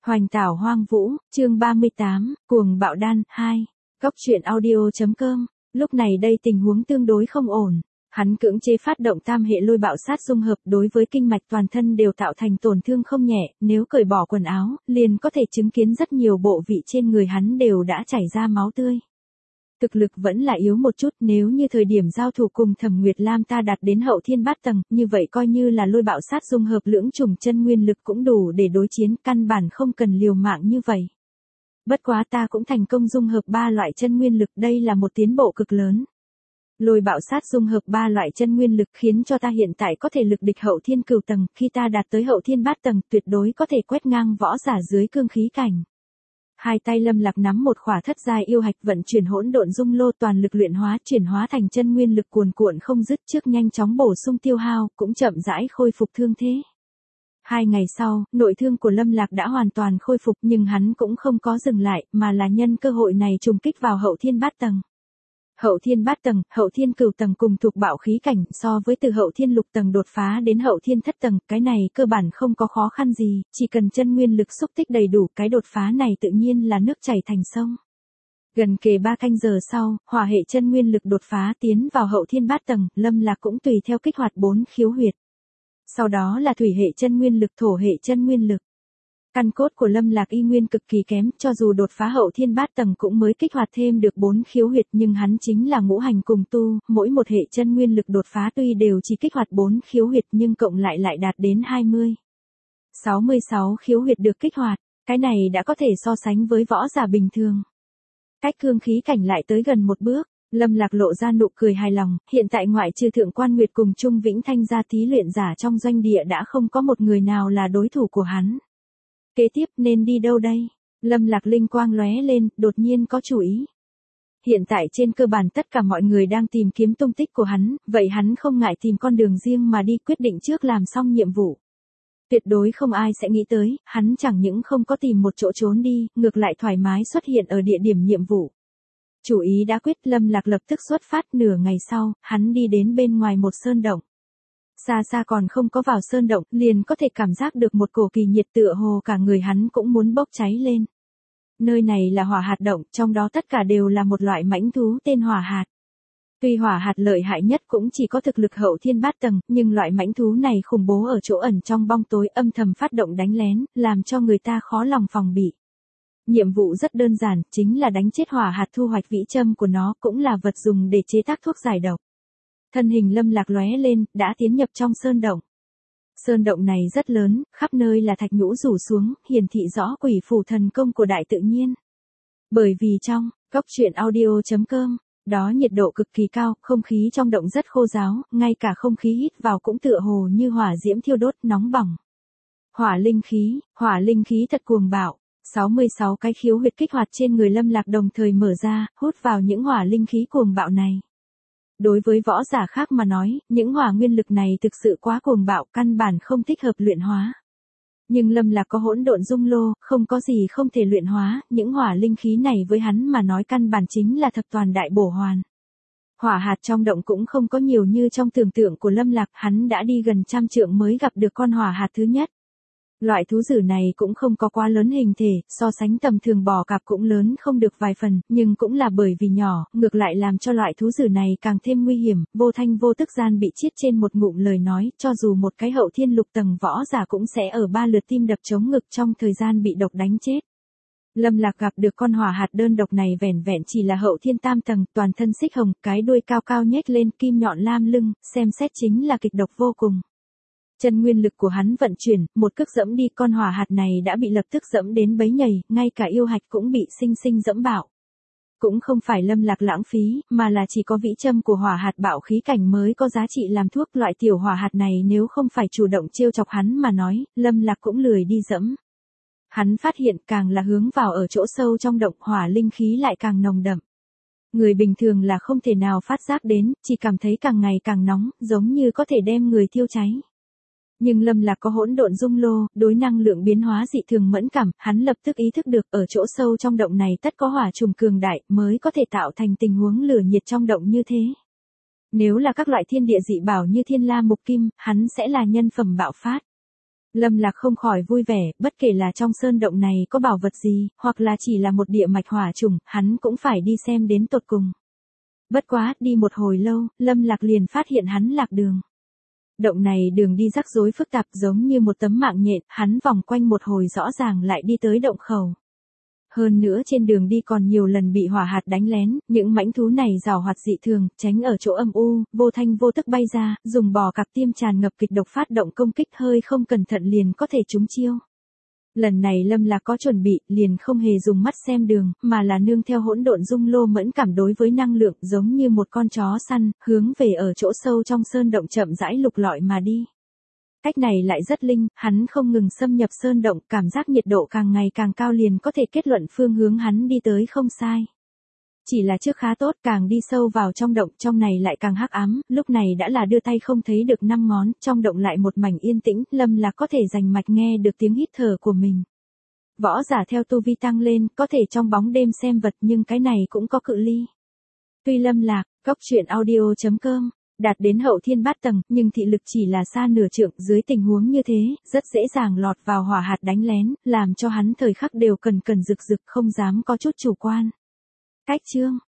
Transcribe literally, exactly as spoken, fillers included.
Hoành tảo hoang vũ, chương ba mươi tám, cuồng bạo đan, hai. Góc truyện audio.com. Lúc này đây tình huống tương đối không ổn. Hắn cưỡng chế phát động tam hệ lôi bạo sát dung hợp đối với kinh mạch toàn thân đều tạo thành tổn thương không nhẹ, nếu cởi bỏ quần áo, liền có thể chứng kiến rất nhiều bộ vị trên người hắn đều đã chảy ra máu tươi. Thực lực vẫn là yếu một chút, nếu như thời điểm giao thủ cùng Thẩm Nguyệt Lam ta đạt đến hậu thiên bát tầng, như vậy coi như là lôi bạo sát dung hợp lưỡng trùng chân nguyên lực cũng đủ để đối chiến, căn bản không cần liều mạng như vậy. Bất quá ta cũng thành công dung hợp ba loại chân nguyên lực, đây là một tiến bộ cực lớn. Lôi bạo sát dung hợp ba loại chân nguyên lực khiến cho ta hiện tại có thể lực địch hậu thiên cửu tầng, khi ta đạt tới hậu thiên bát tầng tuyệt đối có thể quét ngang võ giả dưới cương khí cảnh. Hai tay Lâm Lạc nắm một khỏa thất giai yêu hạch vận chuyển hỗn độn dung lô, toàn lực luyện hóa chuyển hóa thành chân nguyên lực cuồn cuộn không dứt, trước nhanh chóng bổ sung tiêu hao, cũng chậm rãi khôi phục thương thế. Hai ngày sau, nội thương của Lâm Lạc đã hoàn toàn khôi phục, nhưng hắn cũng không có dừng lại, mà là nhân cơ hội này trùng kích vào hậu thiên bát tầng. Hậu thiên bát tầng, hậu thiên cửu tầng cùng thuộc bạo khí cảnh, so với từ hậu thiên lục tầng đột phá đến hậu thiên thất tầng, cái này cơ bản không có khó khăn gì, chỉ cần chân nguyên lực xúc tích đầy đủ, cái đột phá này tự nhiên là nước chảy thành sông. Gần kề ba canh giờ sau, hỏa hệ chân nguyên lực đột phá tiến vào hậu thiên bát tầng, Lâm Lạc cũng tùy theo kích hoạt bốn khiếu huyệt. Sau đó là thủy hệ chân nguyên lực, thổ hệ chân nguyên lực. Căn cốt của Lâm Lạc y nguyên cực kỳ kém, cho dù đột phá hậu thiên bát tầng cũng mới kích hoạt thêm được bốn khiếu huyệt, nhưng hắn chính là ngũ hành cùng tu, mỗi một hệ chân nguyên lực đột phá tuy đều chỉ kích hoạt bốn khiếu huyệt nhưng cộng lại lại đạt đến hai mươi. sáu mươi sáu khiếu huyệt được kích hoạt, cái này đã có thể so sánh với võ giả bình thường. Cách cương khí cảnh lại tới gần một bước, Lâm Lạc lộ ra nụ cười hài lòng, hiện tại ngoại trừ Thượng Quan Nguyệt cùng Trung Vĩnh Thanh gia thí luyện giả trong doanh địa đã không có một người nào là đối thủ của hắn. Kế tiếp nên đi đâu đây? Lâm Lạc linh quang lóe lên, đột nhiên có chủ ý. Hiện tại trên cơ bản tất cả mọi người đang tìm kiếm tung tích của hắn, vậy hắn không ngại tìm con đường riêng mà đi, quyết định trước làm xong nhiệm vụ. Tuyệt đối không ai sẽ nghĩ tới, hắn chẳng những không có tìm một chỗ trốn đi, ngược lại thoải mái xuất hiện ở địa điểm nhiệm vụ. Chủ ý đã quyết, Lâm Lạc lập tức xuất phát, nửa ngày sau, hắn đi đến bên ngoài một sơn động. Xa xa còn không có vào sơn động, liền có thể cảm giác được một cổ kỳ nhiệt, tựa hồ cả người hắn cũng muốn bốc cháy lên. Nơi này là hỏa hạt động, trong đó tất cả đều là một loại mãnh thú tên hỏa hạt. Tuy hỏa hạt lợi hại nhất cũng chỉ có thực lực hậu thiên bát tầng, nhưng loại mãnh thú này khủng bố ở chỗ ẩn trong bóng tối, âm thầm phát động đánh lén, làm cho người ta khó lòng phòng bị. Nhiệm vụ rất đơn giản, chính là đánh chết hỏa hạt, thu hoạch vĩ châm của nó, cũng là vật dùng để chế tác thuốc giải độc. Thân hình Lâm Lạc lóe lên, đã tiến nhập trong sơn động. Sơn động này rất lớn, khắp nơi là thạch nhũ rủ xuống, hiển thị rõ quỷ phủ thần công của đại tự nhiên. Bởi vì trong góc truyện audio.com, đó nhiệt độ cực kỳ cao, không khí trong động rất khô ráo, ngay cả không khí hít vào cũng tựa hồ như hỏa diễm thiêu đốt nóng bỏng. Hỏa linh khí, hỏa linh khí thật cuồng bạo. sáu mươi sáu cái khiếu huyệt kích hoạt trên người Lâm Lạc đồng thời mở ra, hút vào những hỏa linh khí cuồng bạo này. Đối với võ giả khác mà nói, những hỏa nguyên lực này thực sự quá cuồng bạo, căn bản không thích hợp luyện hóa. Nhưng Lâm Lạc có hỗn độn dung lô, không có gì không thể luyện hóa, những hỏa linh khí này với hắn mà nói căn bản chính là thập toàn đại bổ hoàn. Hỏa hạt trong động cũng không có nhiều như trong tưởng tượng của Lâm Lạc, hắn đã đi gần trăm trượng mới gặp được con hỏa hạt thứ nhất. Loại thú dữ này cũng không có quá lớn hình thể, so sánh tầm thường bò cạp cũng lớn không được vài phần, nhưng cũng là bởi vì nhỏ, ngược lại làm cho loại thú dữ này càng thêm nguy hiểm, vô thanh vô tức gian bị chiết trên một ngụm lời nói, cho dù một cái hậu thiên lục tầng võ giả cũng sẽ ở ba lượt tim đập chống ngực trong thời gian bị độc đánh chết. Lâm Lạc gặp được con hỏa hạt đơn độc này vẻn vẹn chỉ là hậu thiên tam tầng, toàn thân xích hồng, cái đuôi cao cao nhếch lên, kim nhọn lam lưng, xem xét chính là kịch độc vô cùng. Chân nguyên lực của hắn vận chuyển, một cước dẫm đi, con hỏa hạt này đã bị lập tức dẫm đến bấy nhầy, ngay cả yêu hạch cũng bị sinh sinh dẫm bạo. Cũng không phải Lâm Lạc lãng phí, mà là chỉ có vĩ châm của hỏa hạt bạo khí cảnh mới có giá trị làm thuốc, loại tiểu hỏa hạt này nếu không phải chủ động trêu chọc hắn mà nói, Lâm Lạc cũng lười đi dẫm. Hắn phát hiện càng là hướng vào ở chỗ sâu trong động, hỏa linh khí lại càng nồng đậm. Người bình thường là không thể nào phát giác đến, chỉ cảm thấy càng ngày càng nóng, giống như có thể đem người thiêu cháy. Nhưng Lâm Lạc có hỗn độn dung lô, đối năng lượng biến hóa dị thường mẫn cảm, hắn lập tức ý thức được ở chỗ sâu trong động này tất có hỏa trùng cường đại mới có thể tạo thành tình huống lửa nhiệt trong động như thế. Nếu là các loại thiên địa dị bảo như thiên la mục kim, hắn sẽ là nhân phẩm bạo phát. Lâm Lạc không khỏi vui vẻ, bất kể là trong sơn động này có bảo vật gì, hoặc là chỉ là một địa mạch hỏa trùng, hắn cũng phải đi xem đến tột cùng. Bất quá, đi một hồi lâu, Lâm Lạc liền phát hiện hắn lạc đường. Động này đường đi rắc rối phức tạp giống như một tấm mạng nhện, hắn vòng quanh một hồi rõ ràng lại đi tới động khẩu. Hơn nữa trên đường đi còn nhiều lần bị hỏa hạt đánh lén, những mãnh thú này giàu hoạt dị thường, tránh ở chỗ âm u, vô thanh vô tức bay ra, dùng bò cạp tiêm tràn ngập kịch độc phát động công kích hơi không cẩn thận liền có thể trúng chiêu. Lần này Lâm Lạc có chuẩn bị, liền không hề dùng mắt xem đường, mà là nương theo hỗn độn dung lô mẫn cảm đối với năng lượng giống như một con chó săn, hướng về ở chỗ sâu trong sơn động chậm rãi lục lọi mà đi. Cách này lại rất linh, hắn không ngừng xâm nhập sơn động, cảm giác nhiệt độ càng ngày càng cao liền có thể kết luận phương hướng hắn đi tới không sai. Chỉ là trước khá tốt, càng đi sâu vào trong động, trong này lại càng hắc ám, lúc này đã là đưa tay không thấy được năm ngón, trong động lại một mảnh yên tĩnh, Lâm Lạc có thể rành mạch nghe được tiếng hít thở của mình. Võ giả theo tu vi tăng lên, có thể trong bóng đêm xem vật nhưng cái này cũng có cự ly. Tuy Lâm Lạc, góc truyện audio chấm com đạt đến hậu thiên bát tầng, nhưng thị lực chỉ là xa nửa trượng, dưới tình huống như thế, rất dễ dàng lọt vào hỏa hạt đánh lén, làm cho hắn thời khắc đều cần cần rực rực không dám có chút chủ quan. Cách chương